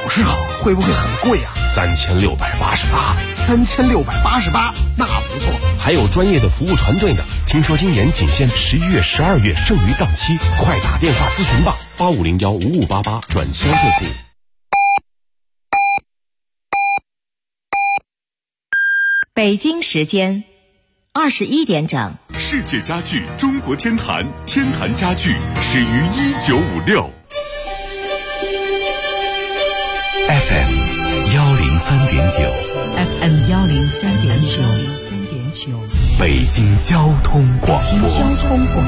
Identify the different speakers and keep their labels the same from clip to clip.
Speaker 1: 是好，会不会很贵啊？3688，3688，那不错。
Speaker 2: 还有专业的服务团队呢。听说今年仅限11月、12月剩余档期，快打电话咨询吧，85015588转销售部。
Speaker 3: 北京时间21点整。
Speaker 4: 世界家具中国天坛，天坛家具始于1956。
Speaker 5: FM 103.9
Speaker 6: FM 103.9
Speaker 5: 北京交通广播。
Speaker 6: 北京交通广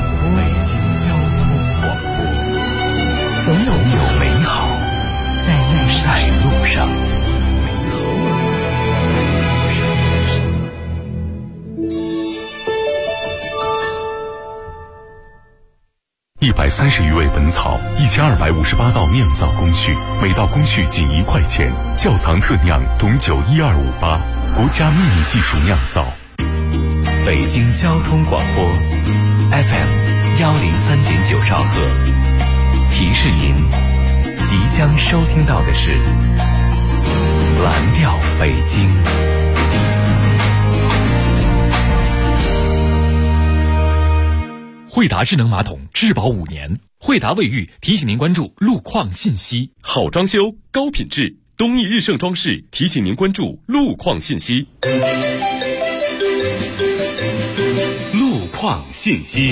Speaker 6: 播，总有
Speaker 5: 美好
Speaker 6: 在
Speaker 5: 路上。130余味本草，1258道酿造工序，每道工序仅1块钱。窖藏特酿董酒12588，国家秘密技术酿造。北京交通广播 FM 103.9兆赫。提示您，即将收听到的是蓝调北京。
Speaker 7: 惠达智能马桶质保5年，惠达卫浴提醒您关注路况信息。
Speaker 4: 好装修，高品质，东义日盛装饰提醒您关注路况信息。路况信息。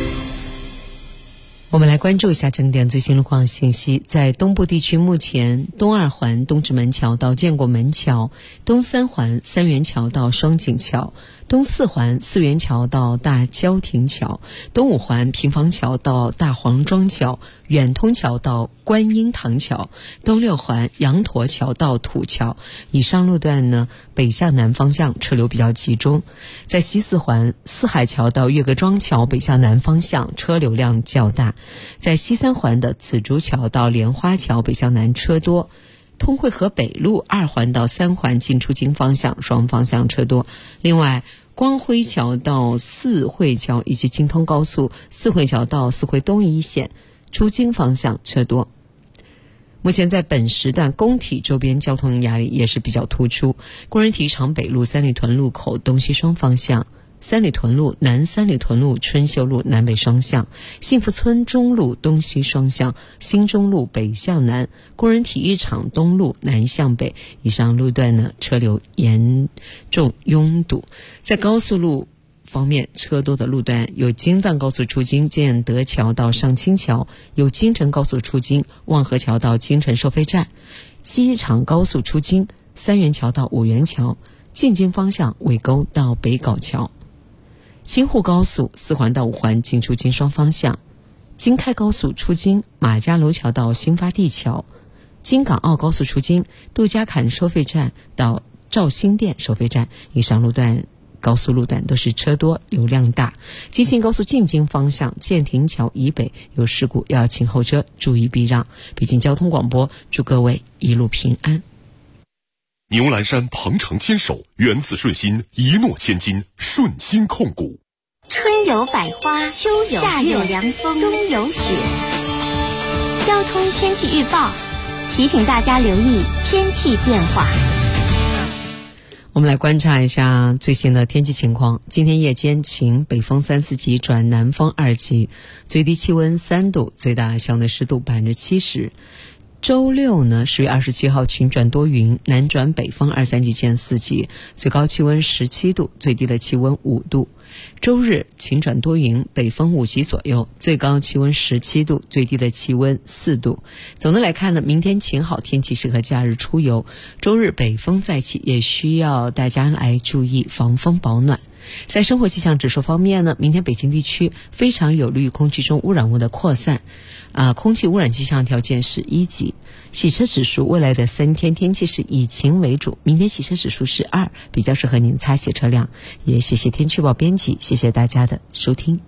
Speaker 6: 我们来关注一下整点最新路况信息。在东部地区，目前东2环东直门桥到建国门桥，东3环三元桥到双井桥，东4环四元桥到大郊亭桥，东5环平房桥到大黄庄桥，远通桥到观音堂桥，东6环羊驼桥到土桥。以上路段呢，北向南方向车流比较集中。在西4环四海桥到岳各庄桥北向南方向车流量较大。在西3环的紫竹桥到莲花桥北向南车多。通惠河北路2环到3环进出京方向双方向车多。另外，光辉桥到四惠桥以及京通高速四惠桥到四惠东一线出京方向车多。目前在本时段工体周边交通压力也是比较突出。工人体育场北路三里屯路口东西双方向，三里屯路南三里屯路春秀路南北双向，幸福村中路东西双向，新中路北向南，工人体育场东路南向北。以上路段呢，车流严重拥堵。在高速路方面，车多的路段有京藏高速出京建德桥到上清桥，有京承高速出京望河桥到京承收费站，机场高速出京三元桥到五元桥，进京方向尾沟到北碕桥，京沪高速4环到5环进出京双方向，京开高速出京马家楼桥到新发地桥，京港澳高速出京杜家坎收费站到肇兴店收费站。以上路段高速路段都是车多流量大。京信高速进京方向建亭桥以北有事故，要请后车注意避让。北京交通广播祝各位一路平安。
Speaker 4: 牛栏山鹏程牵手，缘自顺心，一诺千金，顺心控股。
Speaker 8: 春有百花，秋有夏有凉风，冬有雪。交通天气预报提醒大家留意天气变化。
Speaker 6: 我们来观察一下最新的天气情况。今天夜间晴，北风3、4级转南风2级，最低气温3度，最大相对湿度70%。周六呢，10月27号晴转多云，南转北风2、3级见4级，最高气温17度，最低的气温5度。周日晴转多云，北风5级左右，最高气温17度，最低的气温4度。总的来看呢，明天晴好天气，适合假日出游。周日北风再起，也需要大家来注意防风保暖。在生活气象指数方面呢，明天北京地区非常有利于空气中污染物的扩散，空气污染气象条件是1级。洗车指数未来的3天天气是以晴为主，明天洗车指数是2，比较适合您擦洗车辆。也谢谢天气预报编辑，谢谢大家的收听。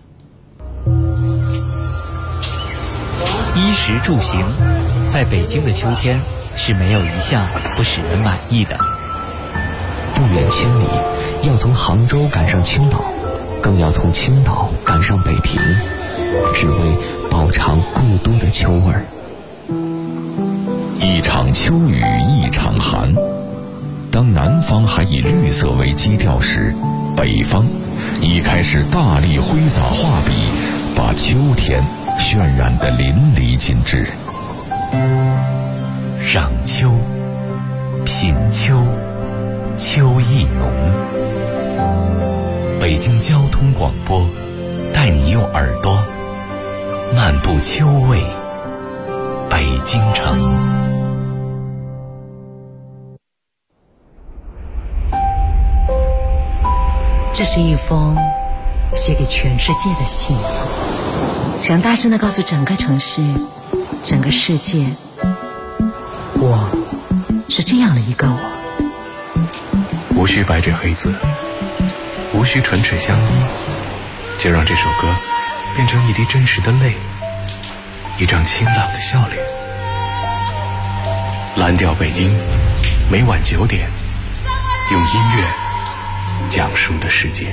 Speaker 9: 衣食住行，在北京的秋天是没有一项不使人满意的。
Speaker 5: 不远千里，要从杭州赶上青岛，更要从青岛赶上北平，只为饱尝故都的秋味儿。
Speaker 4: 一场
Speaker 10: 场秋雨一场寒。当南方还以绿色为基调时，北方已开始大力挥洒画笔，把秋天渲染得淋漓尽致。
Speaker 5: 赏秋，品秋，秋意浓。北京交通广播带你用耳朵漫步秋味北京城。
Speaker 3: 这是一封写给全世界的信，想大声地告诉整个城市、整个世界，我是这样的一个我。
Speaker 5: 无需白纸黑字，无需唇齿相依，就让这首歌变成一滴真实的泪，一张清朗的笑脸。蓝调北京，每晚9点，用音乐讲述的世界。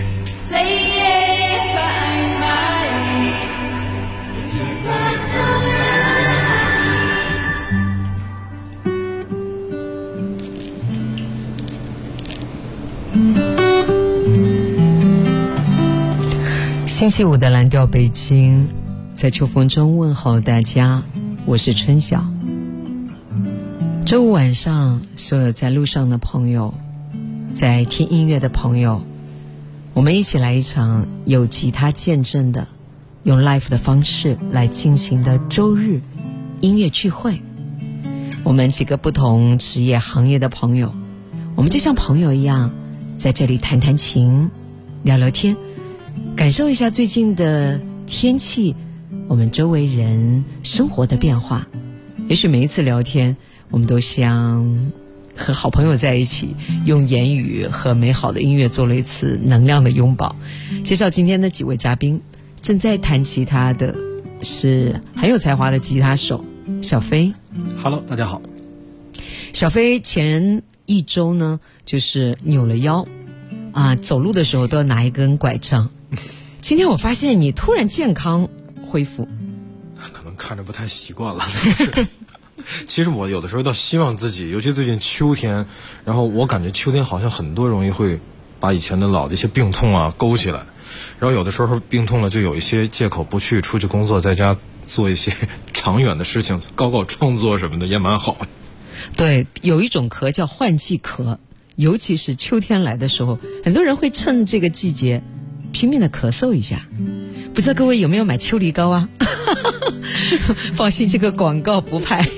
Speaker 6: 星期五的蓝调北京，在秋风中问候大家，我是春晓。周五晚上，所有在路上的朋友，在听音乐的朋友，我们一起来一场有吉他见证的，用 live 的方式来进行的周日音乐聚会。我们几个不同职业行业的朋友，我们就像朋友一样，在这里弹弹琴，聊聊天，感受一下最近的天气，我们周围人生活的变化。也许每一次聊天，我们都像和好朋友在一起，用言语和美好的音乐做了一次能量的拥抱。介绍今天的几位嘉宾，正在弹吉他的是很有才华的吉他手小飞。
Speaker 1: Hello， 大家好。
Speaker 6: 小飞前一周呢，就是扭了腰走路的时候都要拿一根拐杖。今天我发现你突然健康恢复，
Speaker 1: 可能看着不太习惯了。其实我有的时候倒希望自己，尤其最近秋天，然后我感觉秋天好像很多容易会把以前的老的一些病痛勾起来，然后有的时候病痛了就有一些借口不去出去工作，在家做一些长远的事情，搞创作什么的也蛮好。
Speaker 6: 对，有一种咳叫换季咳，尤其是秋天来的时候，很多人会趁这个季节拼命的咳嗽一下。不知道各位有没有买秋梨膏啊？放心，这个广告不拍。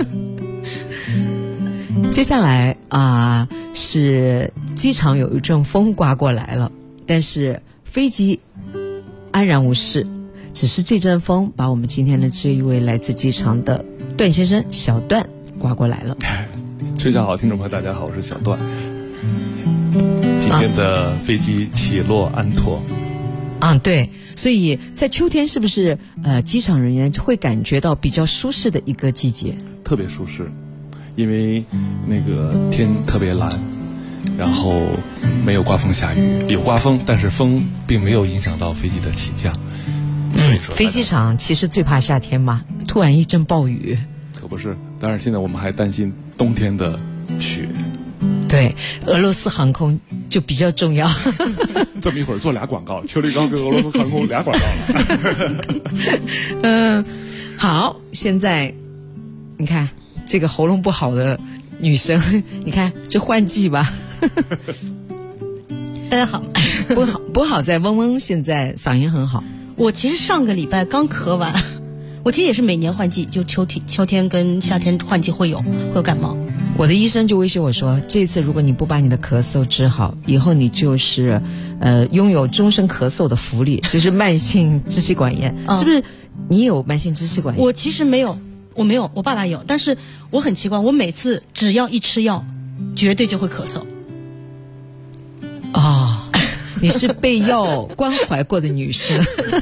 Speaker 6: 接下来是机场有一阵风刮过来了，但是飞机安然无事，只是这阵风把我们今天的这一位来自机场的段先生小段刮过来了。
Speaker 11: 吹下好，听众朋友大家好，我是小段。今天的飞机起落安妥。
Speaker 6: 对，所以在秋天是不是机场人员会感觉到比较舒适的一个季节？
Speaker 11: 特别舒适，因为那个天特别蓝，然后没有刮风下雨，有刮风，但是风并没有影响到飞机的起降。
Speaker 6: 飞机场其实最怕夏天嘛，突然一阵暴雨。
Speaker 11: 可不是，当然现在我们还担心冬天的雪。
Speaker 6: 对，俄罗斯航空就比较重要。
Speaker 11: 这么一会儿做俩广告，秋梨膏跟俄罗斯航空俩广告了。
Speaker 6: 好，现在你看这个喉咙不好的女生，你看这换季吧。
Speaker 12: 大家好。
Speaker 6: 不好在嗡嗡现在嗓音很好。
Speaker 12: 我其实上个礼拜刚咳完，我其实也是每年换季，就秋天跟夏天换季会有感冒。
Speaker 6: 我的医生就威胁我说，这次如果你不把你的咳嗽治好，以后你就是拥有终身咳嗽的福利，就是慢性支气管炎。是不是你有慢性支气管炎？
Speaker 12: 我其实没有，我没有，我爸爸有，但是我很奇怪，我每次只要一吃药，绝对就会咳嗽。
Speaker 6: 你是被药关怀过的女生。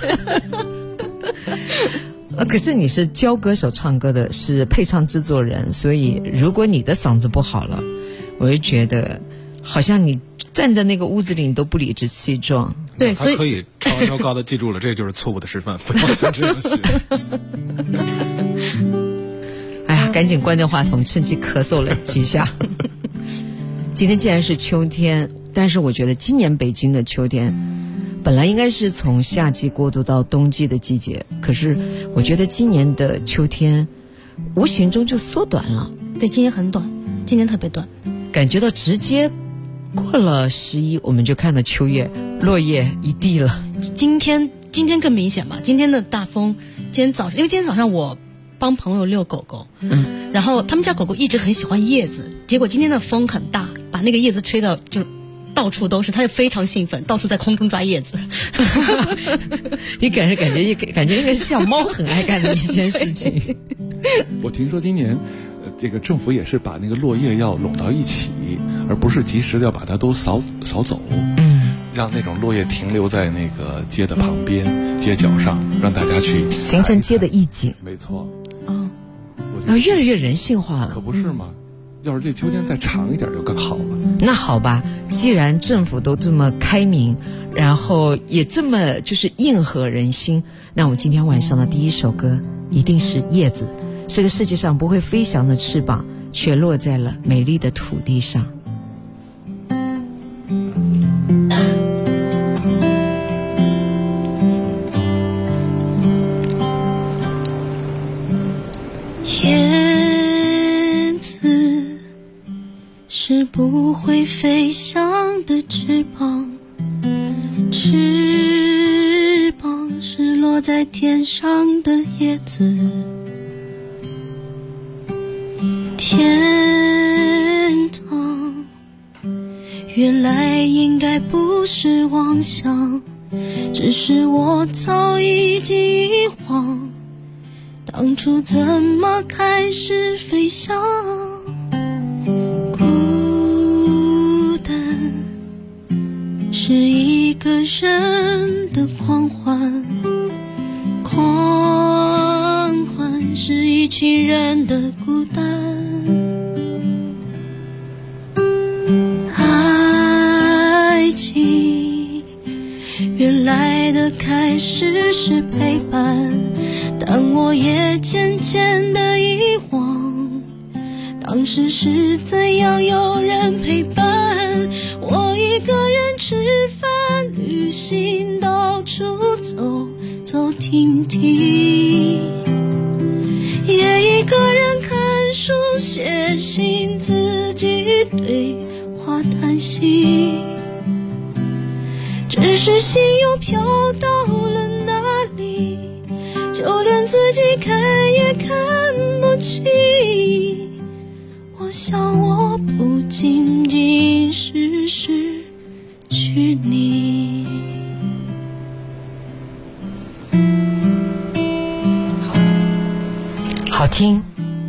Speaker 6: 可是你是教歌手唱歌的，是配唱制作人，所以如果你的嗓子不好了，我就觉得好像你站在那个屋子里你都不理直气壮。
Speaker 12: 对，所以
Speaker 1: 可以超高的记住了，这就是错误的示范，不要像这样学。
Speaker 6: 赶紧关掉话筒，趁机咳嗽了几下。今天既然是秋天，但是我觉得今年北京的秋天本来应该是从夏季过渡到冬季的季节，可是我觉得今年的秋天无形中就缩短了。
Speaker 12: 对，今年很短，今年特别短，
Speaker 6: 感觉到直接过了11我们就看到秋叶落叶一地了。
Speaker 12: 今天更明显吧，今天的大风，因为今天早上我帮朋友遛狗狗，然后他们家狗狗一直很喜欢叶子，结果今天的风很大，把那个叶子吹到就到处都是，他就非常兴奋，到处在空中抓叶子。
Speaker 6: 你感觉那个像猫很爱干的一件事情。
Speaker 11: 我听说今年这个政府也是把那个落叶要拢到一起，而不是及时的要把它都扫走，让那种落叶停留在那个街的旁边、街角上，让大家去
Speaker 6: 形成街的意境。
Speaker 11: 没错，
Speaker 6: 越来越人性化了，
Speaker 11: 可不是吗？要是这秋天再长一点就更好了。
Speaker 6: 那好吧，既然政府都这么开明，然后也这么就是应和人心，那我们今天晚上的第一首歌一定是叶子，这个世界上不会飞翔的翅膀，却落在了美丽的土地上。
Speaker 13: 叶子是不会飞翔的翅膀，翅膀是落在天上的叶子。天堂原来应该不是妄想，只是我早已经遗忘当初怎么开始飞翔。孤单是一个人的狂欢，狂欢是一群人的孤单。爱情原来的开始是陪伴，但我也渐渐地遗忘当时是怎样有人陪伴。我一个人吃饭旅行，到处走走停停，也一个人看书写信，自己对话叹息，只是心又飘到了哪里，就连自己看也看不清。我想我不仅仅是失去你。
Speaker 6: 好听。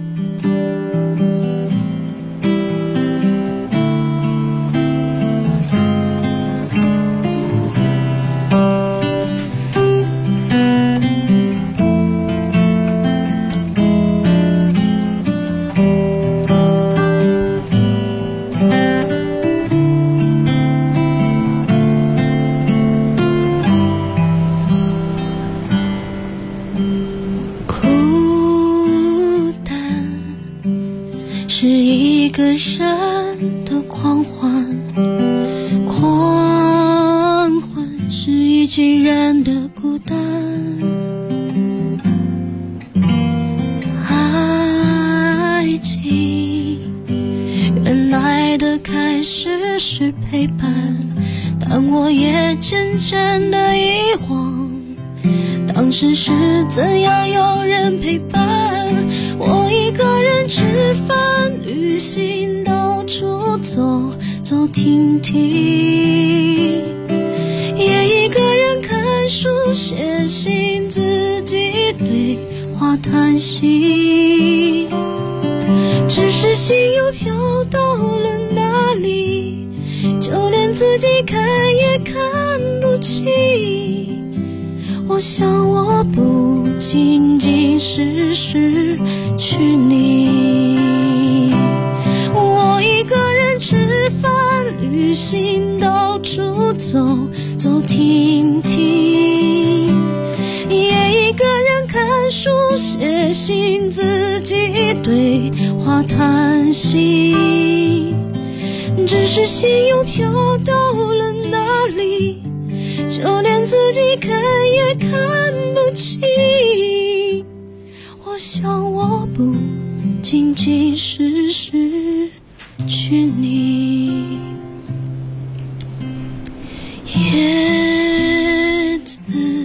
Speaker 13: 是一个人的狂欢，狂欢是一群人的孤单。爱情原来的开始是陪伴，但我也渐渐地遗忘当时是怎样有人陪伴。我一个人吃饭旅行，到处走走停停，也一个人看书写信，自己对话叹息，只是心又飘到了哪里，就连自己看也看不清。我想我不仅仅是失去你，我一个人吃饭旅行，到处走走停停，也一个人看书写信，自己对话叹息，只是心又飘到了哪里，就连自己看也看不清。我想我不仅仅是失去你。叶子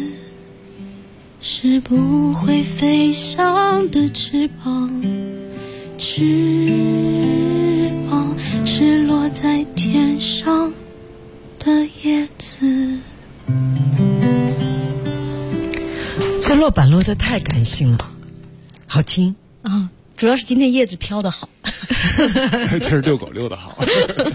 Speaker 13: 是不会飞翔的翅膀，翅膀是落在天上的叶子。
Speaker 6: 这落板落得太感性了，好听
Speaker 12: 啊！主要是今天叶子飘得好，
Speaker 11: 今儿遛狗遛得好。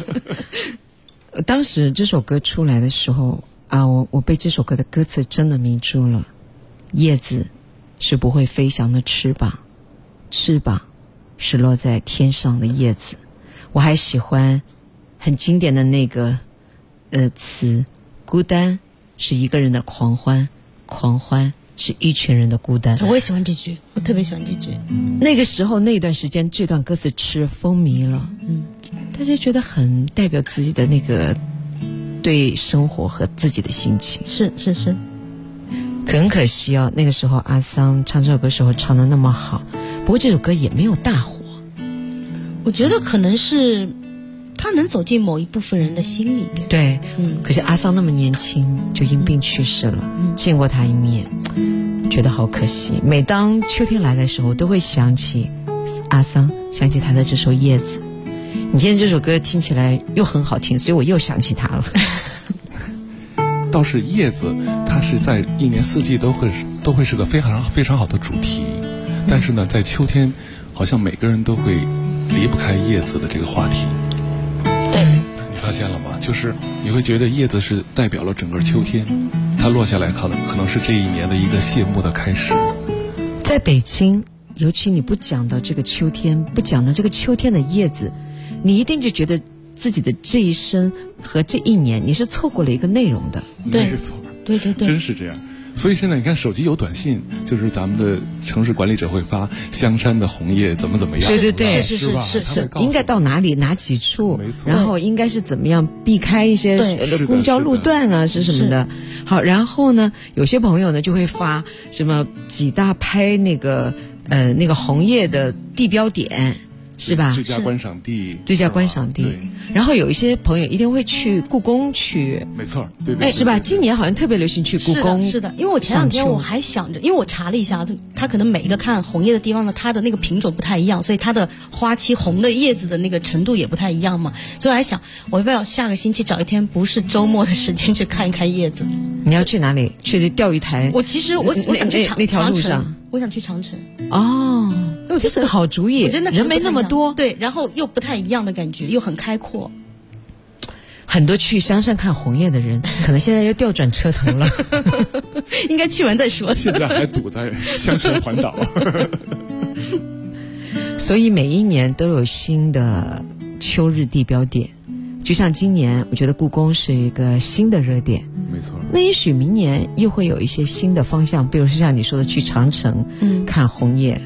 Speaker 6: 当时这首歌出来的时候啊，我被这首歌的歌词真的迷住了。叶子是不会飞翔的翅膀，翅膀是落在天上的叶子。我还喜欢很经典的那个词，孤单是一个人的狂欢，狂欢是一群人的孤单。
Speaker 12: 我也喜欢这句，我特别喜欢这句。
Speaker 6: 那个时候那段时间这段歌词吃风靡了，大家觉得很代表自己的那个对生活和自己的心情。
Speaker 12: 是，
Speaker 6: 很可惜哦，那个时候阿桑唱这首歌时候唱得那么好，不过这首歌也没有大火。
Speaker 12: 我觉得可能是他能走进某一部分人的心里面。
Speaker 6: 对，可是阿桑那么年轻就因病去世了，见过他一面，觉得好可惜。每当秋天来的时候，都会想起阿桑，想起他的这首《叶子》。你今天这首歌听起来又很好听，所以我又想起他了。
Speaker 11: 倒是叶子，它是在一年四季都会是个非常好的主题，但是呢，在秋天，好像每个人都会离不开叶子的这个话题。
Speaker 12: 对，
Speaker 11: 你发现了吗？就是你会觉得叶子是代表了整个秋天，它落下来可能是这一年的一个谢幕的开始。
Speaker 6: 在北京，尤其你不讲到这个秋天，不讲到这个秋天的叶子，你一定就觉得自己的这一生和这一年你是错过了一个内容的。
Speaker 12: 对，
Speaker 11: 没错，
Speaker 12: 对，
Speaker 11: 真是这样。所以现在你看，手机有短信，就是咱们的城市管理者会发香山的红叶怎么样，
Speaker 6: 对，
Speaker 11: 是吧？
Speaker 6: 是应该到哪里哪几处，
Speaker 11: 没错，
Speaker 6: 然后应该是怎么样避开一些公交路段啊，是什么的。好，然后呢，有些朋友呢就会发什么几大拍那个红叶的地标点。是吧？
Speaker 11: 最佳观赏地，
Speaker 6: 最佳观赏地。然后有一些朋友一定会去故宫去，
Speaker 11: 没错，对，
Speaker 6: 是吧？今年好像特别流行去故宫。
Speaker 12: 是的，因为我前两天我还想着，因为我查了一下，它可能每一个看红叶的地方呢，它的那个品种不太一样，所以它的花期红的叶子的那个程度也不太一样嘛。所以我还想，我要不要下个星期找一天不是周末的时间去看一看叶子？
Speaker 6: 你要去哪里？去钓鱼台？
Speaker 12: 我其实我想去
Speaker 6: 那条路上，
Speaker 12: 我想去长城。
Speaker 6: 哦，这是个好主意。
Speaker 12: 我真的
Speaker 6: 人没那么多，
Speaker 12: 对，然后又不太一样的感觉，又很开阔。
Speaker 6: 很多去香山看红叶的人，可能现在要调转车头了。
Speaker 12: 应该去完再说。
Speaker 11: 现在还堵在香山环岛。
Speaker 6: 所以每一年都有新的秋日地标点，就像今年，我觉得故宫是一个新的热点。
Speaker 11: 没错。
Speaker 6: 那也许明年又会有一些新的方向，比如说像你说的去长城，看红叶，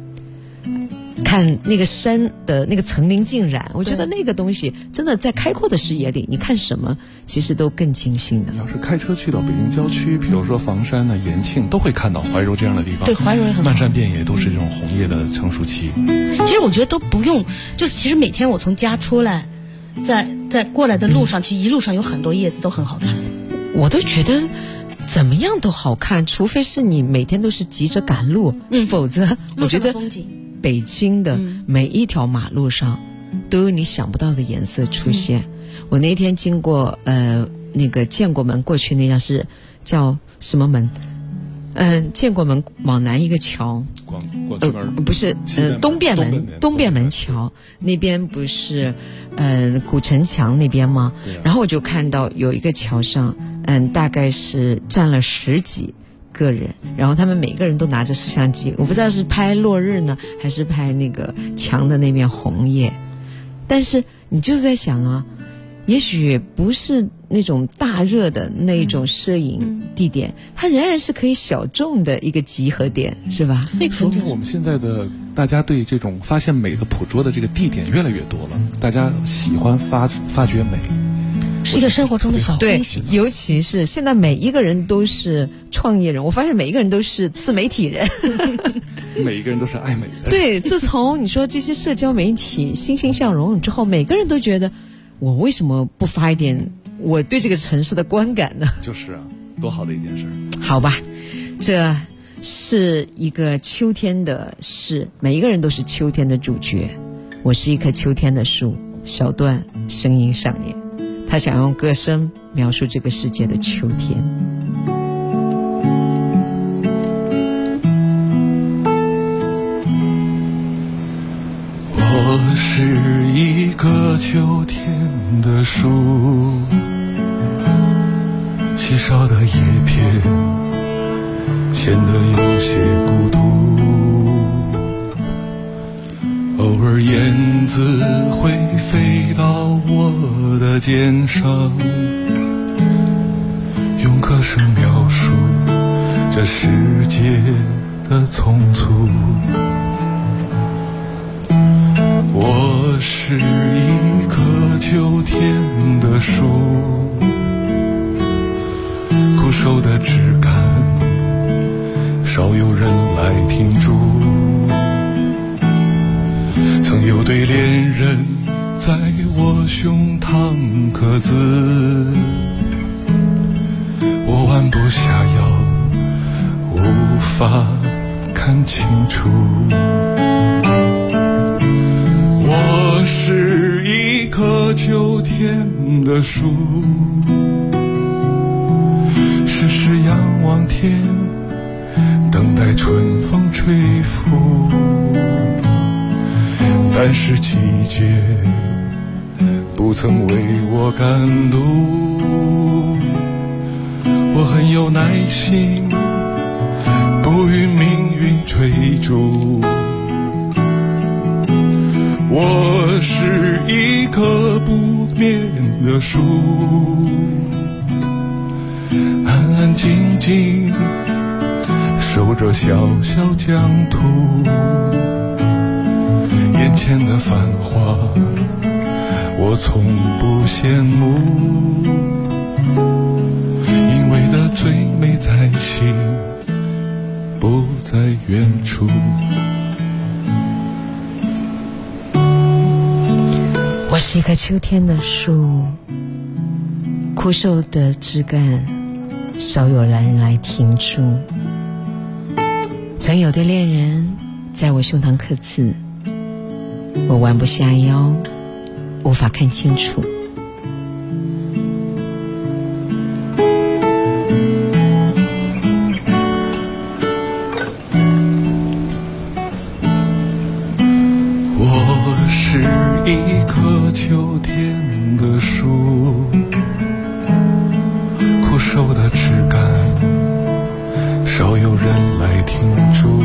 Speaker 6: 看那个山的那个层林尽染，我觉得那个东西真的在开阔的视野里，你看什么其实都更精心的。
Speaker 11: 你要是开车去到北京郊区，比如说房山啊、延庆，都会看到怀柔这样的地方。
Speaker 12: 对，怀柔也很好，
Speaker 11: 漫山遍野都是这种红叶的成熟期。
Speaker 12: 其实我觉得都不用，就是其实每天我从家出来，在过来的路上，其实一路上有很多叶子都很好看。
Speaker 6: 我都觉得怎么样都好看，除非是你每天都是急着赶路，否则我觉得北京的每一条马路上都有你想不到的颜色出现。我那天经过那个建国门过去那条是叫什么门？建国门往南一个桥，
Speaker 11: 广渠门
Speaker 6: 不是东便门桥那边不是古城墙那边吗？然后我就看到有一个桥上大概是站了10几个人，然后他们每个人都拿着摄像机，我不知道是拍落日呢还是拍那个墙的那面红叶。但是你就是在想啊，也许不是那种大热的那种摄影地点，它仍然是可以小众的一个集合点，是吧？
Speaker 11: 说明我们现在的大家对这种发现美的捕捉的这个地点越来越多了，大家喜欢发掘美，
Speaker 12: 是一个生活中的小惊喜。
Speaker 6: 对，尤其是现在每一个人都是创业人，我发现每一个人都是自媒体人，
Speaker 11: 每一个人都是爱美的。
Speaker 6: 对，自从你说这些社交媒体欣欣向荣之后，每个人都觉得我为什么不发一点我对这个城市的观感呢？
Speaker 11: 就是啊，多好的一件事。
Speaker 6: 好吧，这是一个秋天的事，每一个人都是秋天的主角。我是一棵秋天的树，小段声音上演，他想用歌声描述这个世界的秋天。
Speaker 11: 我是一棵秋天的树，稀少的叶片显得有些孤独，偶尔燕子会飞到我的肩上，用歌声描述这世界的匆促。我是一棵秋天的树，枯瘦的枝干少有人来停驻，曾有对恋人在我胸膛刻字，我弯不下腰，无法看清楚。我是一棵秋天的树，时时仰望天，等待春风吹拂，但是季节不曾为我赶路。我很有耐心，不与命运追逐。我是一棵不灭的树，安安静静守着小小疆土。眼前的繁华我从不羡慕，因为的最美在心，不在远处。
Speaker 6: 我是一棵秋天的树，枯瘦的枝干少有人来停驻，曾有对恋人在我胸膛刻字，我弯不下腰，无法看清楚。
Speaker 11: 我是一棵秋天的树，枯瘦的枝干少有人来停驻，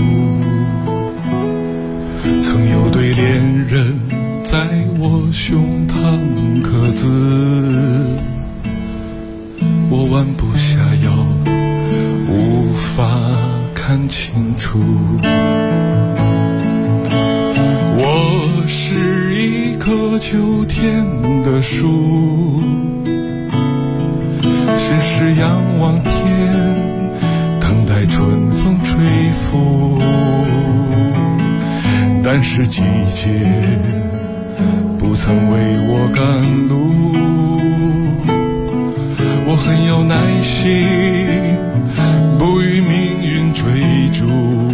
Speaker 11: 曾有对恋人在我胸膛刻字，我弯不下腰，无法看清楚。我是一棵秋天的树，时时仰望天，等待春风吹拂，但是季节不曾为我赶路。我很有耐心，不与命运追逐。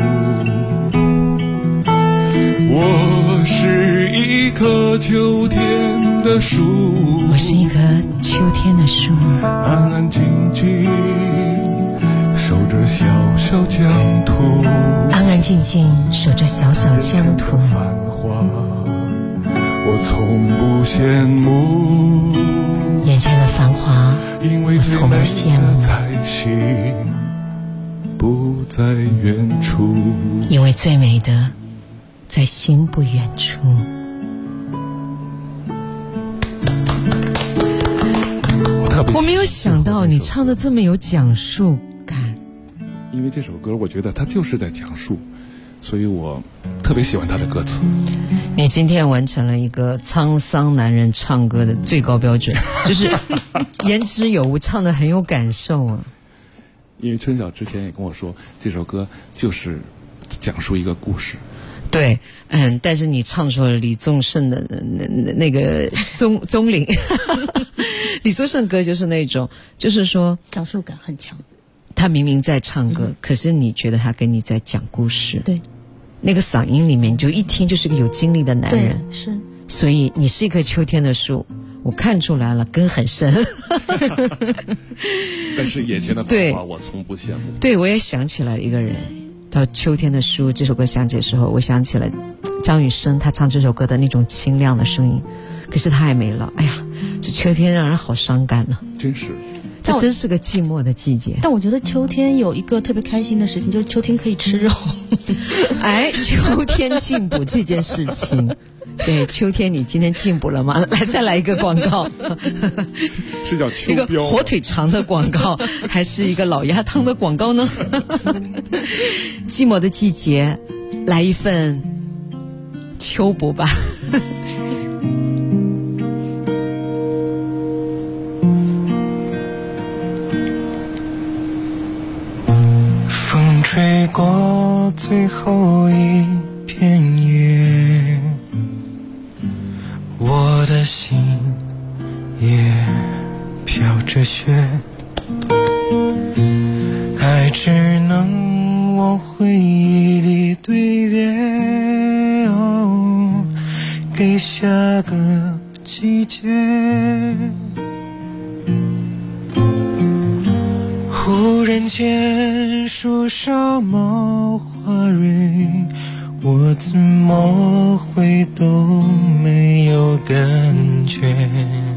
Speaker 11: 我是一棵秋天的树，
Speaker 6: 我是一棵秋天的树，
Speaker 11: 安安静静守着小小疆土，
Speaker 6: 安安静静守着小小疆土。
Speaker 11: 繁华我从不羡慕，
Speaker 6: 眼前的繁华我从不羡慕，
Speaker 11: 在心不在远处，
Speaker 6: 因为最美的在心不远处。我没有想到你唱的这么有讲述感，
Speaker 11: 因为这首歌我觉得它就是在讲述，所以我特别喜欢他的歌词。
Speaker 6: 你今天完成了一个沧桑男人唱歌的最高标准，就是言之有物，唱得很有感受啊。
Speaker 11: 因为春晓之前也跟我说，这首歌就是讲述一个故事。
Speaker 6: 对，但是你唱出了李宗盛的那个宗灵，李宗盛歌就是那种，就是说
Speaker 12: 讲述感很强。
Speaker 6: 他明明在唱歌，可是你觉得他跟你在讲故事。
Speaker 12: 对，
Speaker 6: 那个嗓音里面，你就一听就是个有经历的男人。
Speaker 12: 对，是。
Speaker 6: 所以你是一棵秋天的树，我看出来了，根很深。
Speaker 11: 但是眼前的繁华，我从不羡慕。
Speaker 6: 对，我也想起来一个人。到秋天的书这首歌响起的时候，我想起了张雨生他唱这首歌的那种清亮的声音，可是他还没了。哎呀，这秋天让人好伤感呢。
Speaker 11: 真是，
Speaker 6: 这真是个寂寞的季节。
Speaker 12: 但我觉得秋天有一个特别开心的事情，就是秋天可以吃肉。
Speaker 6: 哎，秋天进补这件事情。对，秋天你今天进补了吗？来，再来一个广告。
Speaker 11: 是叫秋标，
Speaker 6: 一个火腿肠的广告，还是一个老鸭汤的广告呢？寂寞的季节，来一份秋补吧。
Speaker 14: 风吹过最后一片叶，我的心也飘着雪，爱只能往回忆里堆叠，哦，给下个季节。忽然间树梢冒花蕊，我怎么会都没有感觉。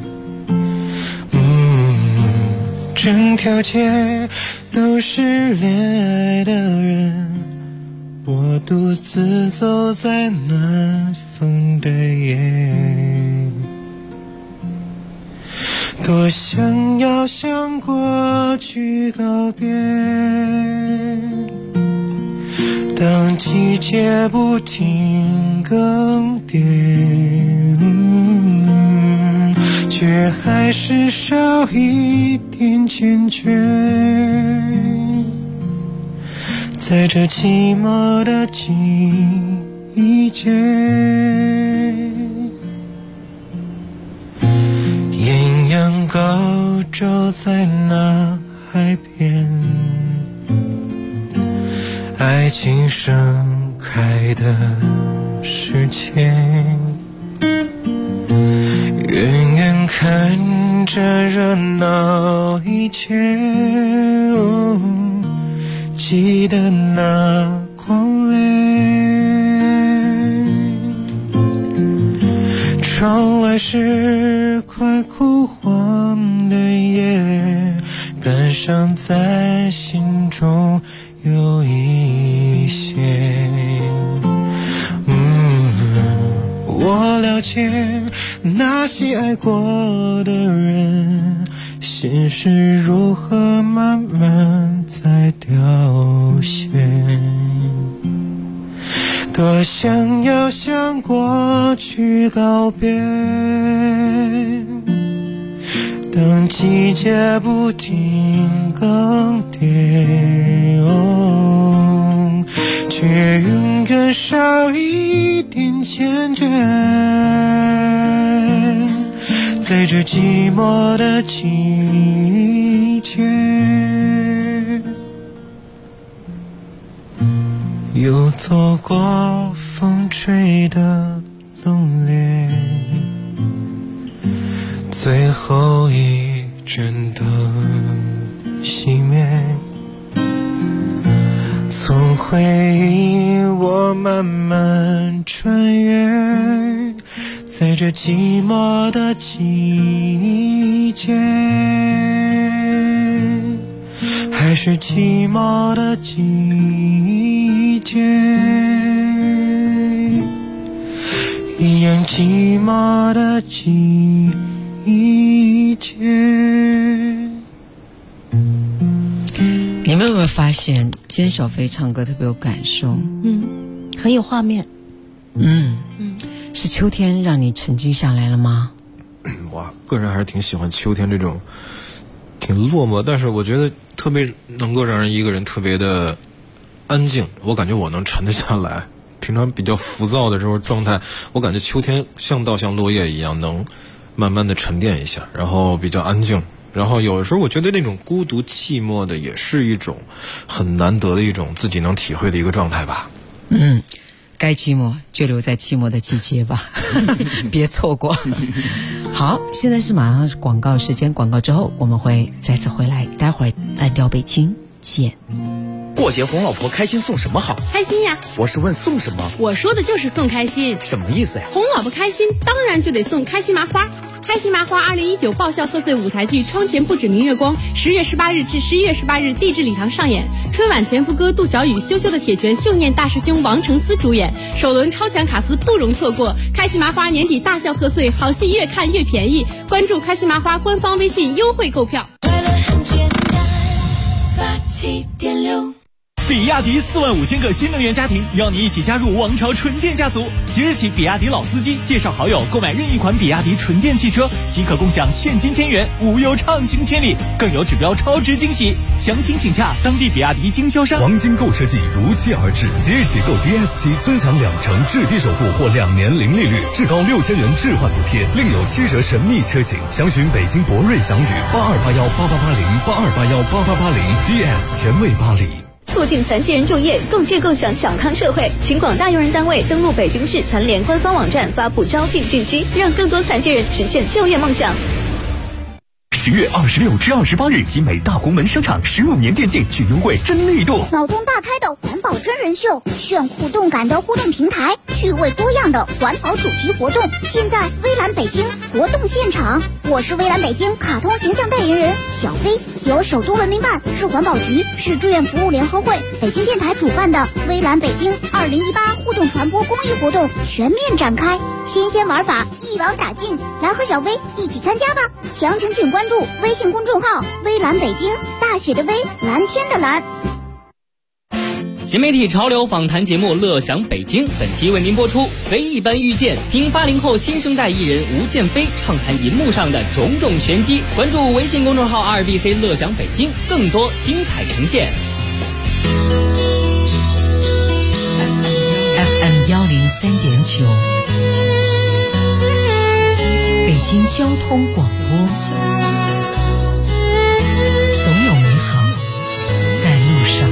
Speaker 14: 整条街都是恋爱的人，我独自走在南风的夜。多想要向过去告别，当季节不停更迭，却还是少一点坚决。在这寂寞的季节，艳阳高照在那海边，爱情盛开的世界，远远看着热闹一切，哦，记得那狂烈。窗外是快枯黄的叶，感伤在心中有一些。我了解那些爱过的人，心是如何慢慢在凋谢。多想要向过去告别，当季节不停更迭，哦，却永远少一点坚决。在这寂寞的季节，又走过风吹的冷冽，最后一盏灯熄灭，从回忆我慢慢穿越，在这寂寞的季节，还是寂寞的季节，一样寂寞的季节。
Speaker 6: 你们有没有发现今天小飞唱歌特别有感受？
Speaker 12: 很有画面。
Speaker 6: 是秋天让你沉静下来了吗？
Speaker 1: 我个人还是挺喜欢秋天这种挺落寞，但是我觉得特别能够让人一个人特别的安静，我感觉我能沉得下来。平常比较浮躁的这种状态，我感觉秋天像落叶一样，能慢慢的沉淀一下，然后比较安静。然后有的时候我觉得那种孤独寂寞的也是一种很难得的一种自己能体会的一个状态吧。
Speaker 6: 该寂寞就留在寂寞的季节吧，别错过。好，现在是马上广告时间，广告之后我们会再次回来，待会儿蓝调北京见。
Speaker 15: 过节哄老婆开心送什么好？
Speaker 16: 开心呀！
Speaker 15: 我是问送什么？
Speaker 16: 我说的就是送开心。
Speaker 15: 什么意思呀？
Speaker 16: 哄老婆开心，当然就得送开心麻花。开心麻花2019爆笑贺岁舞台剧《窗前不止明月光》10月18日至11月18日地质礼堂上演。春晚前夫哥杜小雨、羞羞的铁拳秀念大师兄王成思主演，首轮超强卡司不容错过。开心麻花年底大笑贺岁，好戏越看越便宜。关注开心麻花官方微信优惠购票。
Speaker 13: 快乐很简单，87.6。
Speaker 7: 比亚迪45000个新能源家庭邀你一起加入王朝纯电家族。即日起，比亚迪老司机介绍好友购买任意款比亚迪纯电汽车，即可共享现金1000元，无忧畅行千里，更有指标超值惊喜。详情请洽当地比亚迪经销商。
Speaker 17: 黄金购车季如期而至，即日起购 DS7尊享2成至低首付或2年零利率，至高6000元置换补贴，另有7折神秘车型。详询北京博瑞祥宇8281888082818880 DS 前卫巴黎。
Speaker 18: 促进残疾人就业，共建共享小康社会，请广大用人单位登录北京市残联官方网站发布招聘信息，让更多残疾人实现就业梦想。
Speaker 7: 10月26至28日，集美大红门商场15年电竞巨优惠真力度，
Speaker 19: 脑洞大开的环保真人秀，炫酷动感的互动平台，趣味多样的环保主题活动，现在微蓝北京活动现场。我是微蓝北京卡通形象代言人小飞，由首都文明办、市环保局、市志愿服务联合会、北京电台主办的微蓝北京2018互动传播公益活动全面展开，新鲜玩法一网打尽，来和小飞一起参加吧！详情请关注微信公众号微蓝北京，大写的微，蓝天的蓝。
Speaker 9: 新媒体潮流访谈节目《乐享北京》本期为您播出《非一般遇见》，听80后新生代艺人吴建飞畅谈银幕上的种种玄机。关注微信公众号2BC 乐享北京，更多精彩呈现。
Speaker 3: FM 103.9，北京交通广播，总有美好在路上。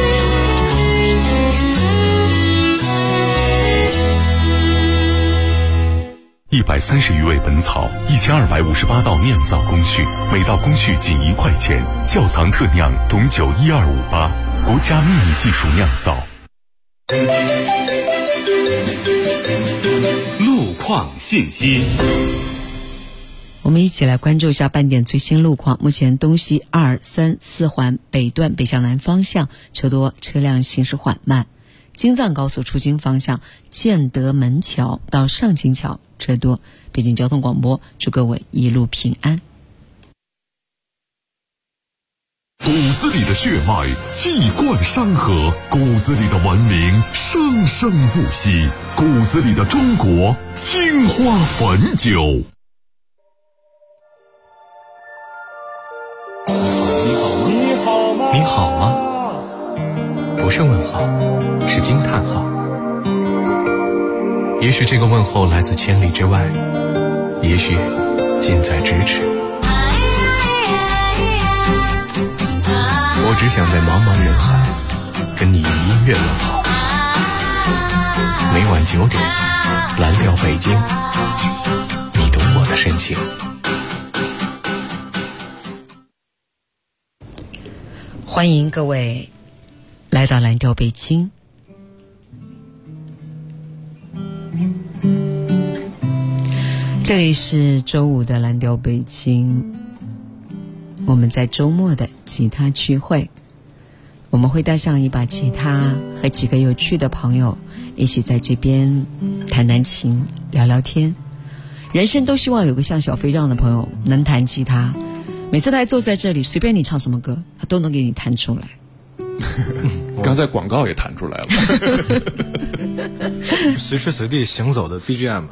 Speaker 5: 130余味本草，1258道酿造工序，每道工序仅1块钱。窖藏特酿董酒12588，国家秘密技术酿造。
Speaker 4: 路况信息。
Speaker 6: 我们一起来关注一下半点最新路况。目前东西2、3、4环北段北向南方向车多，车辆行驶缓慢。京藏高速出京方向建德门桥到上京桥车多。北京交通广播祝各位一路平安。
Speaker 2: 骨子里的血脉气贯山河，骨子里的文明生生不息，骨子里的中国青花汾酒。
Speaker 20: 你好吗？不是问号，是惊叹号。也许这个问候来自千里之外，也许近在咫尺。我只想在茫茫人海跟你以音乐问好。每晚9点，蓝调北京，你懂我的深情。
Speaker 6: 欢迎各位来到蓝调北京。这里是周五的蓝调北京，我们在周末的吉他聚会，我们会带上一把吉他和几个有趣的朋友一起在这边弹弹琴聊聊天。人生都希望有个像小飞这样的朋友，能弹吉他，每次他坐在这里随便你唱什么歌他都能给你弹出来。
Speaker 11: 刚才广告也弹出来了。
Speaker 1: 随时随地行走的 BGM。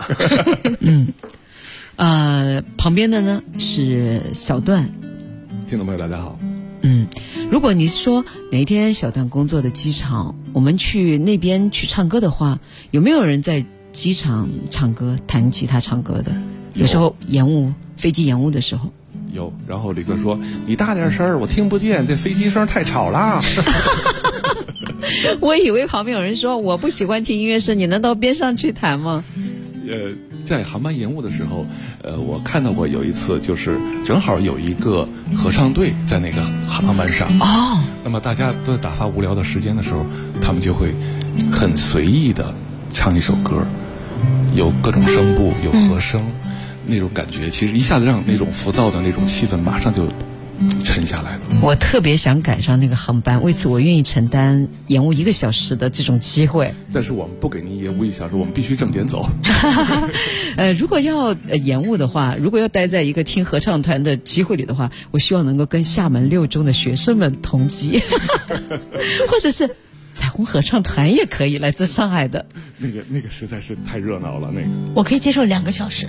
Speaker 6: 旁边的呢是小段。
Speaker 11: 听众朋友大家好。
Speaker 6: 如果你说哪一天小段工作的机场，我们去那边去唱歌的话，有没有人在机场唱歌弹吉他唱歌的？有时候延误飞机延误的时候
Speaker 11: 有，然后李哥说你大点声，我听不见，这飞机声太吵啦。
Speaker 6: 我以为旁边有人说我不喜欢听音乐声，你能到边上去弹吗？
Speaker 11: 在航班延误的时候，我看到过有一次，就是正好有一个合唱队在那个航班上。那么大家都在打发无聊的时间的时候，他们就会很随意的唱一首歌，有各种声部，有和声，那种感觉其实一下子让那种浮躁的那种气氛马上就沉下来了。
Speaker 6: 我特别想赶上那个航班，为此我愿意承担延误1个小时的这种机会。
Speaker 11: 但是我们不给您延误1小时，我们必须正点走。
Speaker 6: 如果要延误的话，如果要待在一个听合唱团的机会里的话，我希望能够跟厦门6中的学生们同机，或者是彩虹合唱团也可以，来自上海的。
Speaker 11: 那个实在是太热闹了，那个
Speaker 12: 我可以接受2个小时。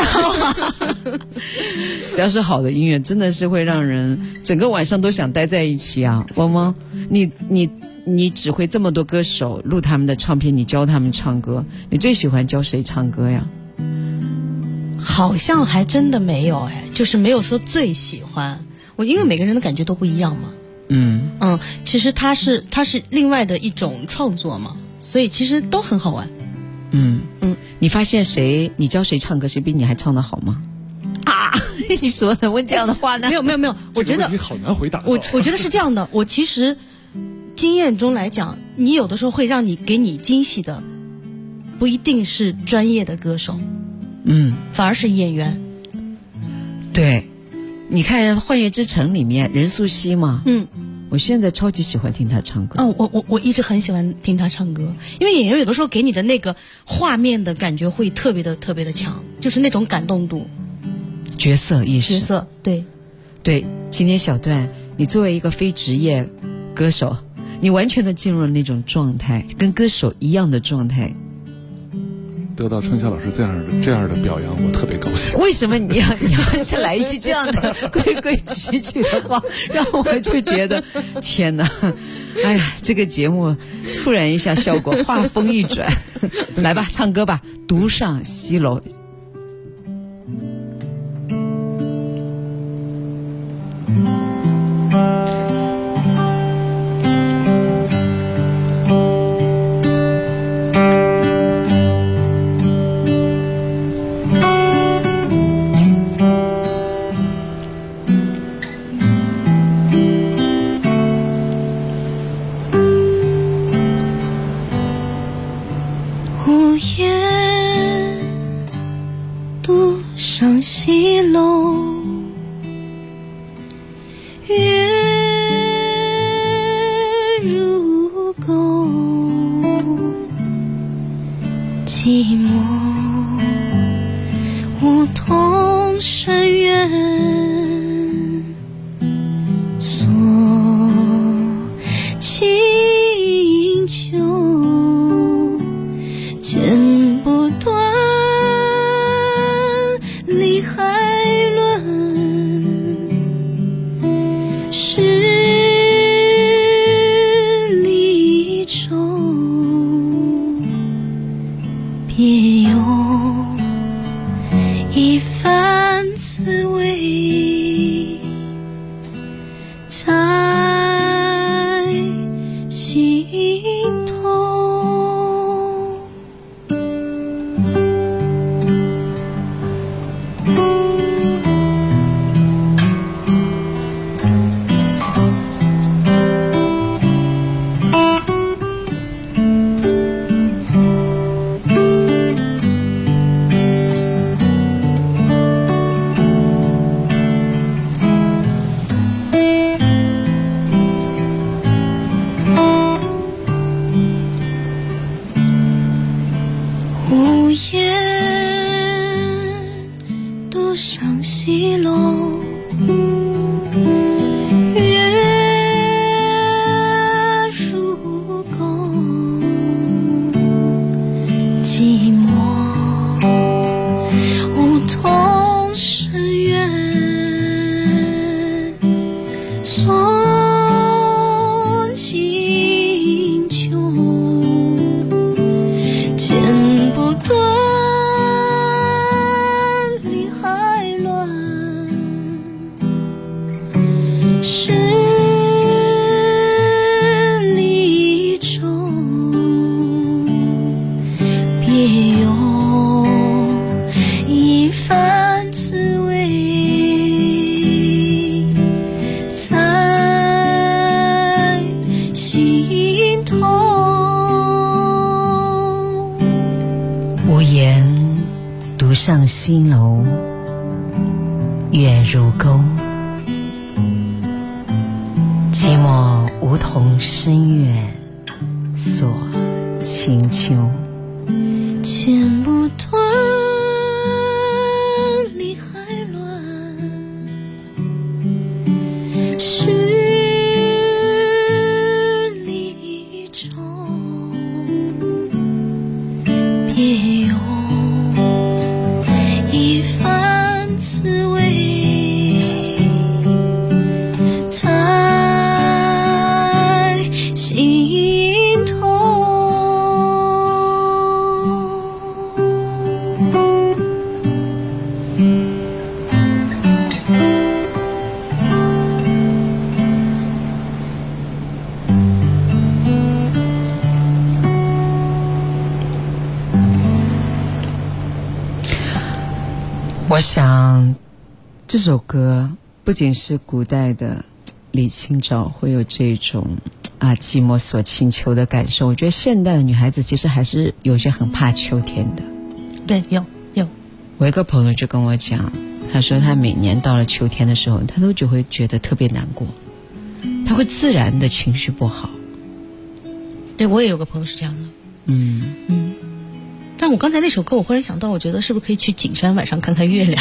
Speaker 6: 只要是好的音乐，真的是会让人整个晚上都想待在一起啊！汪汪，你指挥这么多歌手录他们的唱片，你教他们唱歌，你最喜欢教谁唱歌呀？
Speaker 12: 好像还真的没有就是没有说最喜欢我，因为每个人的感觉都不一样嘛。其实它是另外的一种创作嘛，所以其实都很好玩。
Speaker 6: 你发现你教谁唱歌，谁比你还唱得好吗？你说的问这样的话呢？
Speaker 12: 没有，我觉得
Speaker 11: 你好难回答。
Speaker 12: 我觉得是这样的，我其实经验中来讲，你有的时候会让给你惊喜的，不一定是专业的歌手，反而是演员。
Speaker 6: 对，你看《幻乐之城》里面任素汐嘛，我现在超级喜欢听她唱歌。
Speaker 12: 我一直很喜欢听她唱歌，因为演员有的时候给你的那个画面的感觉会特别的强，就是那种感动度。
Speaker 6: 角色意识。
Speaker 12: 角色，对。
Speaker 6: 今天小段，你作为一个非职业歌手，你完全的进入了那种状态，跟歌手一样的状态。
Speaker 11: 得到春晓老师这样的表扬，我特别高兴。
Speaker 6: 为什么你要是来一句这样的规规矩矩的话，让我就觉得天哪！哎呀，这个节目突然一下效果，话锋一转，来吧，唱歌吧，独上西楼。
Speaker 13: 西楼，月如钩，寂寞梧桐深院，锁清秋，剪不断理还乱，十里舟，别有一番滋味在心头。无言独上西楼，月如钩， 一番滋味在心头。
Speaker 3: 无言独上西楼，月如钩，寂寞梧桐深院锁清秋。
Speaker 13: 剪不断理还乱，是离愁，别有一番滋味在心头。
Speaker 6: 我想这首歌不仅是古代的李清照会有这种寂寞锁清秋的感受，我觉得现代的女孩子其实还是有些很怕秋天的。
Speaker 12: 对，有。
Speaker 6: 我一个朋友就跟我讲，他说他每年到了秋天的时候，他都就会觉得特别难过，他会自然的情绪不好。
Speaker 12: 对，我也有个朋友是这样的。但我刚才那首歌，我忽然想到，我觉得是不是可以去景山晚上看看月亮？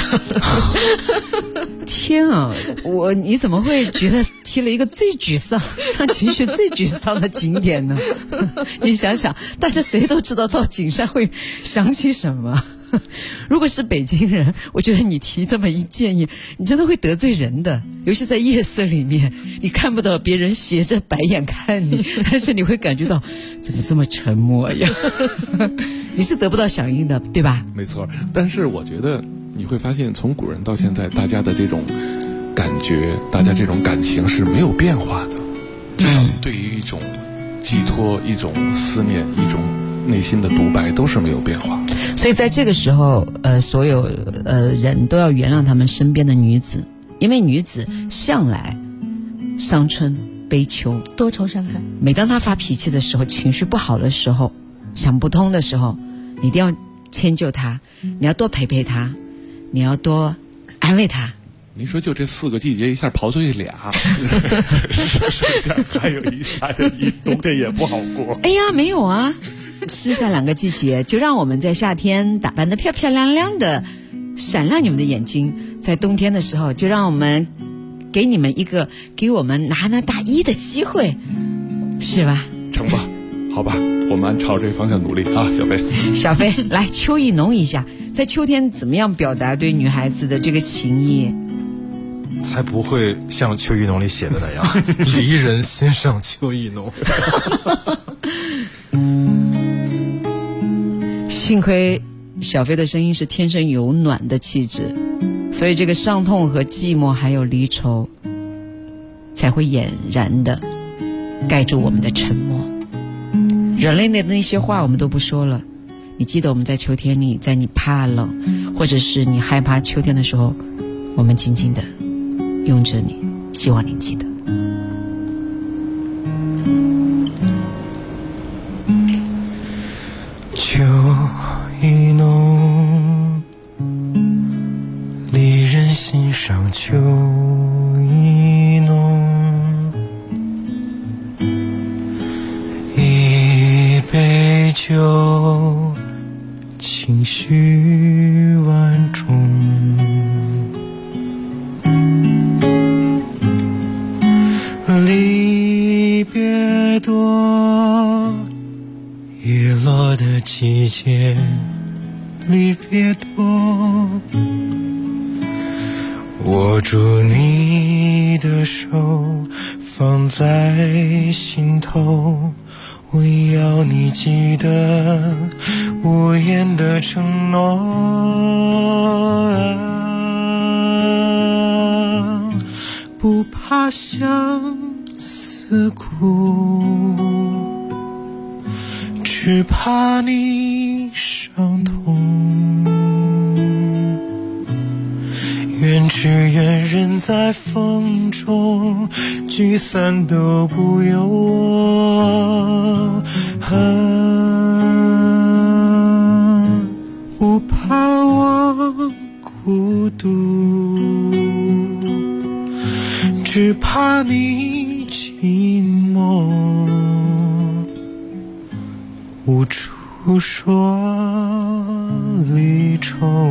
Speaker 6: 天啊，你怎么会觉得提了一个最沮丧、让情绪最沮丧的景点呢？你想想，大家谁都知道到景山会想起什么。如果是北京人，我觉得你提这么一建议，你真的会得罪人的。尤其在夜色里面，你看不到别人斜着白眼看你，但是你会感觉到怎么这么沉默呀？你是得不到响应的，对吧？
Speaker 11: 没错，但是我觉得你会发现，从古人到现在，大家的这种感觉，大家这种感情是没有变化的。至少对于一种寄托、一种思念、一种内心的独白，都是没有变化。
Speaker 6: 所以在这个时候，所有人都要原谅他们身边的女子，因为女子向来伤春悲秋，
Speaker 12: 多愁善感。
Speaker 6: 每当她发脾气的时候，情绪不好的时候，想不通的时候，你一定要迁就她，你要多陪陪她，你要多安慰她。
Speaker 11: 您说就这4个季节一下刨出去俩，剩下还有一下冬天也不好过。
Speaker 6: 哎呀，没有啊，剩下2个季节，就让我们在夏天打扮得漂漂亮亮的，闪亮你们的眼睛；在冬天的时候，就让我们给你们一个给我们拿大衣的机会，是吧？
Speaker 11: 成吧，好吧，我们按朝这个方向努力啊，小飞。
Speaker 6: 小飞，来秋意浓一下，在秋天怎么样表达对女孩子的这个情谊？
Speaker 1: 才不会像秋意浓里写的那样，离人心上秋意浓。
Speaker 6: 幸亏小飞的声音是天生有暖的气质，所以这个伤痛和寂寞还有离愁才会俨然的盖住我们的沉默。人类的那些话我们都不说了，你记得我们在秋天里，在你怕冷或者是你害怕秋天的时候，我们静静的拥着你，希望你记得。
Speaker 14: 秋意浓，离人心上秋意浓，一杯酒，情绪万种。离别多，雨落的季节，离别多，握住你的手，放在心头，我要你记得无言的承诺，不怕相思苦，只怕你伤痛。 只愿人在风中，聚散都不由我。不怕我孤独，只怕你寂寞，无处说离愁。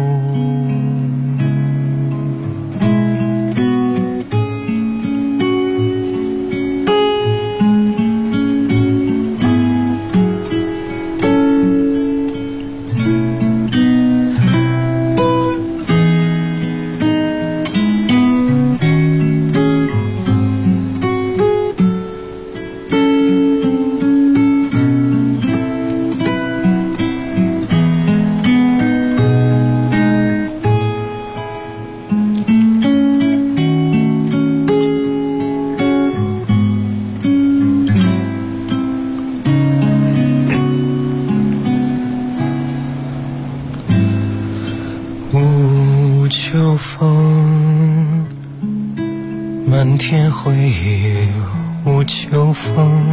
Speaker 14: 秋风，漫天回忆无秋风，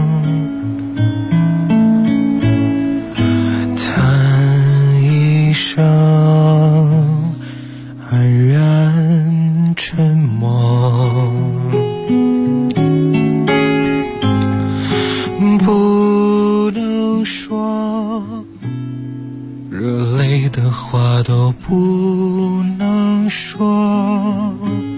Speaker 14: 叹一声安然沉默，不能说热泪的话都不能说，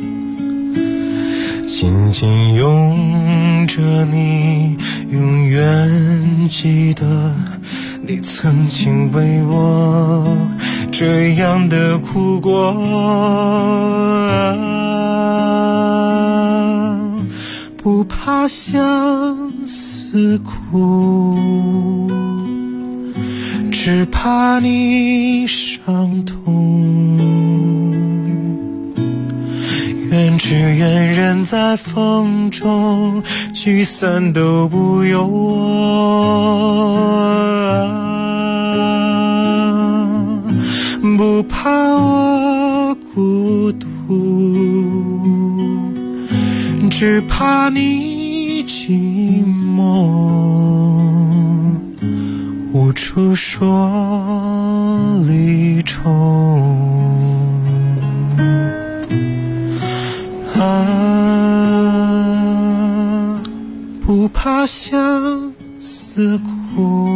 Speaker 14: 紧紧拥着你，永远记得你曾经为我这样的哭过。不怕相思苦，只怕你伤痛。只愿人在风中，聚散都不由我。不怕我孤独，只怕你寂寞，无处说离愁。不怕相思苦，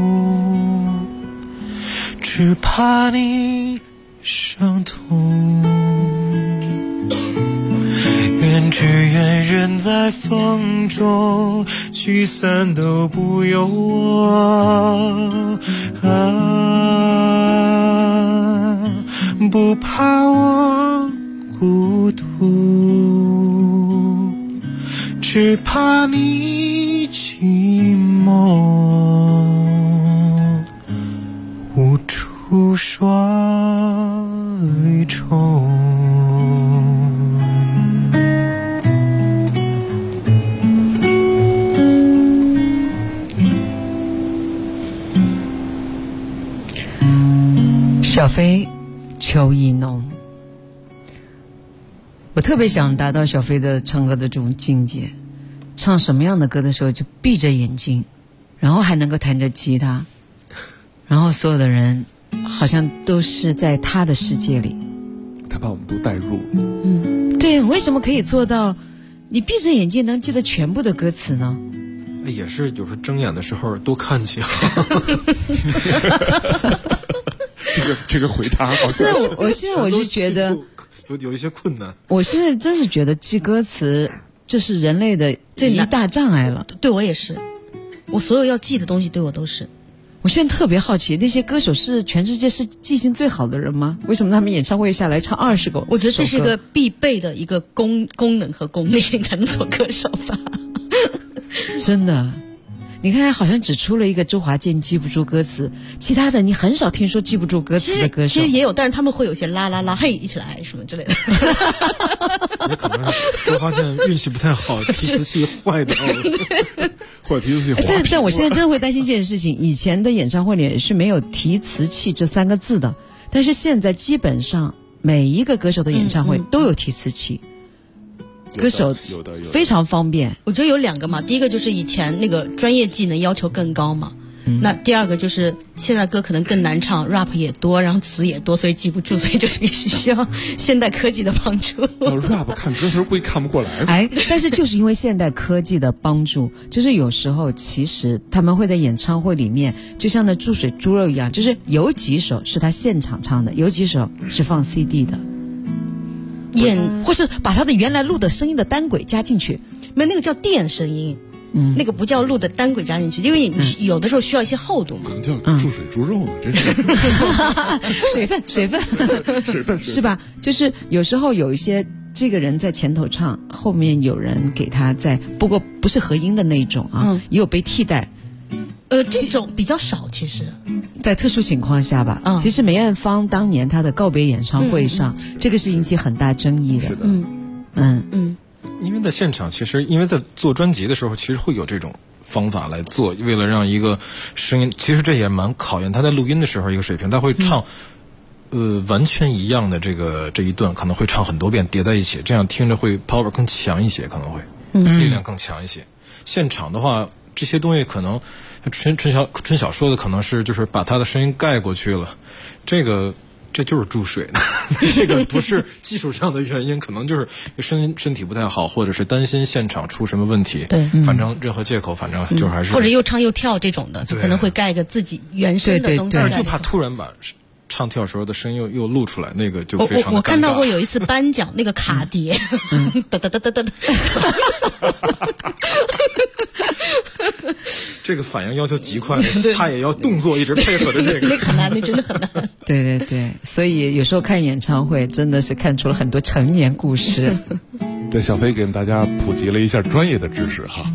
Speaker 14: 只怕你伤痛。只愿人在风中，聚散都不由我。不怕我孤独，只怕你寂寞，无处说离愁。
Speaker 6: 小飞，秋意浓。我特别想达到小飞的唱歌的这种境界，唱什么样的歌的时候就闭着眼睛，然后还能够弹着吉他，然后所有的人好像都是在他的世界里。
Speaker 11: 他把我们都带入。
Speaker 6: 对，为什么可以做到你闭着眼睛能记得全部的歌词呢？
Speaker 1: 也是有时候睁眼的时候多看几行。
Speaker 11: 这个回答好像
Speaker 6: 是我现在我就觉得
Speaker 1: 有一些困难。
Speaker 6: 我现在真是觉得记歌词这是人类的一大障碍了。
Speaker 12: 对我也是，我所有要记的东西对我都是。
Speaker 6: 我现在特别好奇，那些歌手是全世界是记性最好的人吗？为什么他们演唱会下来唱20个？
Speaker 12: 我觉得这是一个必备的一个功能和功力，才能做歌手吧。
Speaker 6: 真的。你看，好像只出了一个周华健记不住歌词，其他的你很少听说记不住歌词的歌手。
Speaker 12: 其实也有，但是他们会有些啦啦啦嘿一起来什么之类的。
Speaker 1: 也可能是周华健运气不太好，提词器坏掉了，
Speaker 11: 坏提词器滑。
Speaker 6: 但我现在真的会担心这件事情。以前的演唱会里是没有提词器这3个字的，但是现在基本上每一个歌手的演唱会都有提词器，歌手非常方便。
Speaker 12: 我觉得有2个嘛，第一个就是以前那个专业技能要求更高嘛。那第二个就是现在歌可能更难唱 ，rap 也多，然后词也多，所以记不住，所以就是必须需要现代科技的帮助。
Speaker 11: rap 看歌词会看不过来。
Speaker 6: 但是就是因为现代科技的帮助，就是有时候其实他们会在演唱会里面，就像那注水猪肉一样，就是有几首是他现场唱的，有几首是放 CD 的，或是把他的原来录的声音的单轨加进去，
Speaker 12: 没有那个叫电声音。那个不叫录的单轨加进去，因为你有的时候需要一些厚度嘛。
Speaker 11: 可能叫注水猪肉呢，这
Speaker 6: 是水分是吧？就是有时候有一些这个人在前头唱，后面有人给他在，不过不是合音的那种啊，也有被替代。
Speaker 12: 这种比较少，其实，
Speaker 6: 在特殊情况下吧。其实梅艳芳当年她的告别演唱会上，这个是引起很大争议的。
Speaker 11: 是的，
Speaker 1: 因为在现场，其实因为在做专辑的时候，其实会有这种方法来做，为了让一个声音，其实这也蛮考验他在录音的时候一个水平。他会唱，完全一样的这一段，可能会唱很多遍叠在一起，这样听着会 power 更强一些，可能会力量更强一些。现场的话，这些东西可能春晓说的可能是就是把他的声音盖过去了，这就是注水的，这个不是技术上的原因，可能就是身体不太好，或者是担心现场出什么问题。
Speaker 12: 对，
Speaker 1: 反正任何借口，反正就还是
Speaker 12: 或者又唱又跳这种的，他可能会盖一个自己原声的东西。
Speaker 1: 但是就怕突然把唱跳时候的声音又录出来，那个就非常的尴尬。
Speaker 12: 我看到过有一次颁奖那个卡碟，哒哒哒哒哒。
Speaker 1: 这个反应要求极快，他也要动作一直配合着这个。
Speaker 12: 那很难，那真的很难。
Speaker 6: 对，所以有时候看演唱会真的是看出了很多成年故事。
Speaker 11: 对，小飞给大家普及了一下专业的知识哈。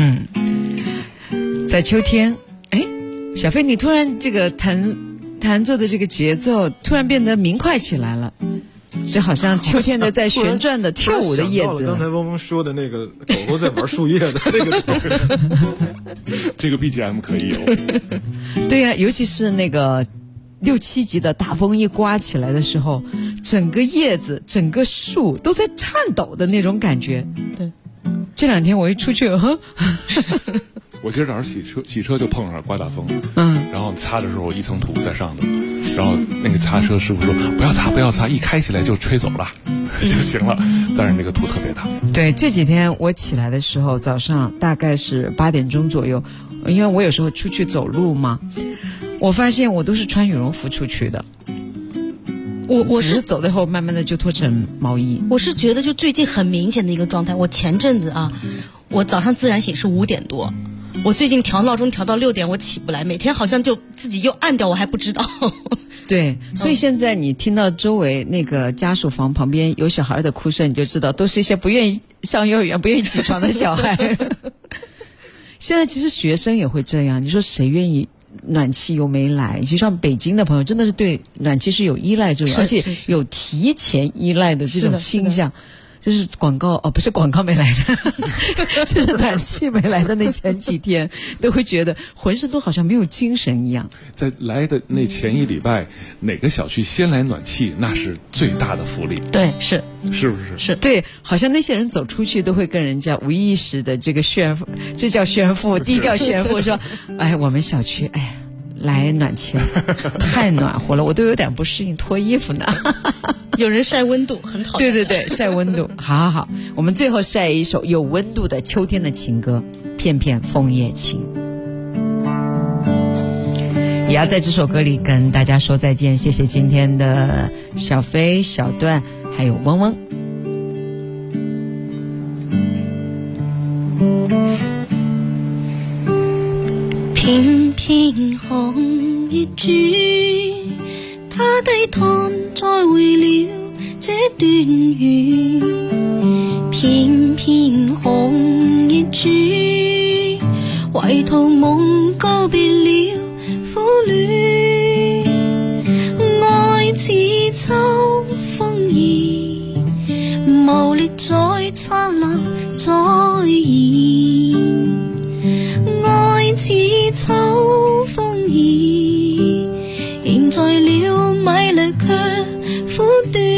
Speaker 6: 在秋天，小飞，你突然这个弹奏的这个节奏突然变得明快起来了。就好像秋天的在旋转的跳舞的叶子。
Speaker 1: 刚才汪汪说的那个狗狗在玩树叶的那个，
Speaker 11: 这个 BGM 可以有。
Speaker 6: 对呀，尤其是那个6、7级的大风一刮起来的时候，整个叶子、整个树都在颤抖的那种感觉。
Speaker 12: 对，
Speaker 6: 这2天我一出去，
Speaker 11: 我今儿早上洗车就碰上刮大风，然后擦的时候一层土在上头。然后那个擦车师傅说不要擦，一开起来就吹走了就行了，但是那个土特别大。
Speaker 6: 对，这几天我起来的时候，早上大概是8点钟左右，因为我有时候出去走路嘛，我发现我都是穿羽绒服出去的，我只是走的后慢慢的就脱成毛衣。
Speaker 12: 我是觉得就最近很明显的一个状态，我前阵子我早上自然醒是5点多，我最近调闹钟调到6点，我起不来，每天好像就自己又按掉，我还不知道。
Speaker 6: 对，所以现在你听到周围那个家属房旁边有小孩的哭声，你就知道都是一些不愿意上幼儿园、不愿意起床的小孩。现在其实学生也会这样，你说谁愿意暖气又没来？就像北京的朋友真的是对暖气是有依赖这种，而且有提前依赖的这种倾向。就是广告不是广告没来的，就是暖气没来的那前几天，都会觉得浑身都好像没有精神一样。
Speaker 11: 在来的那前1礼拜，哪个小区先来暖气，那是最大的福利。
Speaker 12: 对，是
Speaker 11: 不是？
Speaker 12: 是
Speaker 6: 对，好像那些人走出去都会跟人家无意识的这个炫富，这叫炫富，低调炫富，说，我们小区，来暖气了，太暖和了，我都有点不适应，脱衣服呢。
Speaker 12: 有人晒温度，很讨厌。
Speaker 6: 对，晒温度，好，我们最后晒一首有温度的秋天的情歌，《片片枫叶情》。也要在这首歌里跟大家说再见，谢谢今天的小飞、小段还有汪汪。
Speaker 13: 片片紅葉珠，他低嘆再會了這段雨。片片紅葉珠，懷圖夢告別了苦戀。愛似秋風兒，無力再燦爛再現。愛似秋風兒，仍在了米粒卻苦短。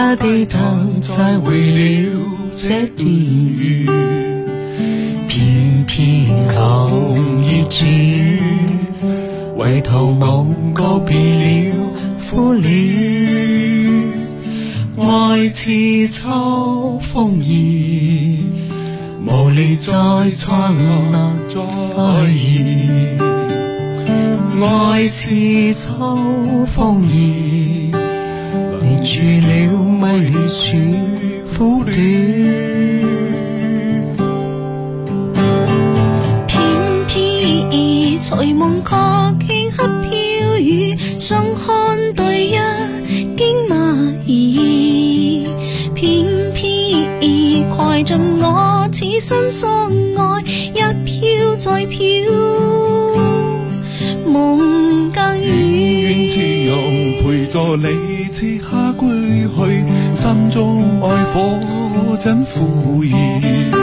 Speaker 14: 他的疼在为了这段缘，偏偏空一句，回头望告别了苦了。愛似秋風兒，無力再燦爛再現。愛似秋風兒，連住了迷離處苦戀。
Speaker 13: 偏偏隨夢確傾刻飄雨，想看對一經馬兒，偏偏攜着我此生所愛，一飄再飄，夢更遠。
Speaker 11: 似陽陪着你此刻歸去，心中愛火真敷衍。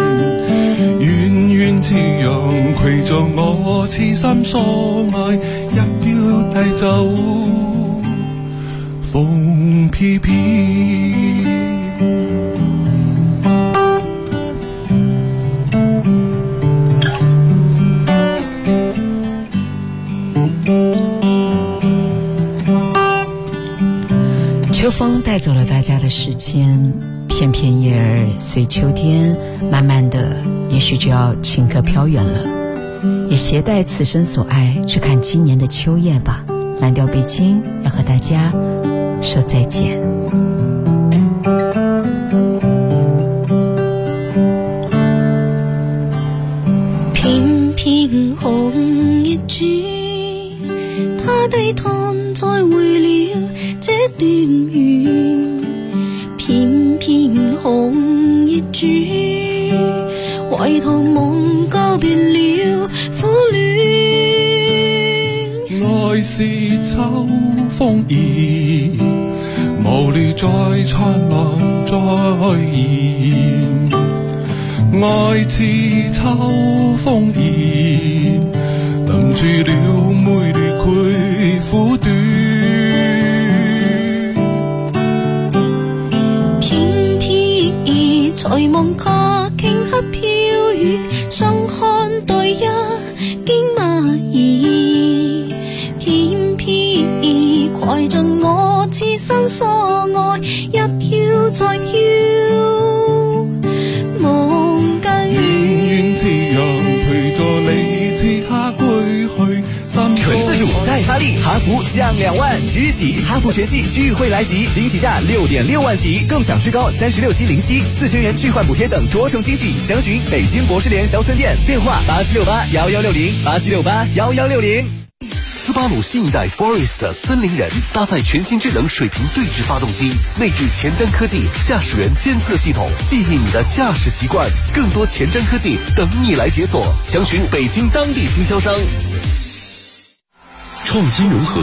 Speaker 11: 遠似陽陪着我此心所愛，一飄帶走風飄飄。
Speaker 6: 秋风带走了大家的时间，片片叶儿随秋天慢慢的也许就要轻客飘远了，也携带此生所爱去看今年的秋叶吧。蓝调北京要和大家说再见。
Speaker 13: 偏偏紅葉珠，他的湯再回了這段緣，偏偏紅葉珠，回頭望告別了苦戀。
Speaker 11: 愛是秋風兒，無力再燦爛再現。愛似秋風兒，等住了每列佢苦短。
Speaker 13: 偏偏才望確傾刻飄雨，想看對一經馬兒，偏偏攜着我此生所愛，一飄再飄。
Speaker 15: 纯自主再发力，哈弗降2万，即日起哈弗全系聚会来袭，惊喜价6.6万起，更享最高36期零息，4000元置换补贴等多重惊喜。详询北京博士联销村店，电话87681160，87681160。
Speaker 4: 斯巴鲁新一代 Forest 森林人搭载全新智能水平对置发动机，内置前瞻科技驾驶员监测系统，记忆你的驾驶习惯，更多前瞻科技等你来解锁。详询北京当地经销商。创新融合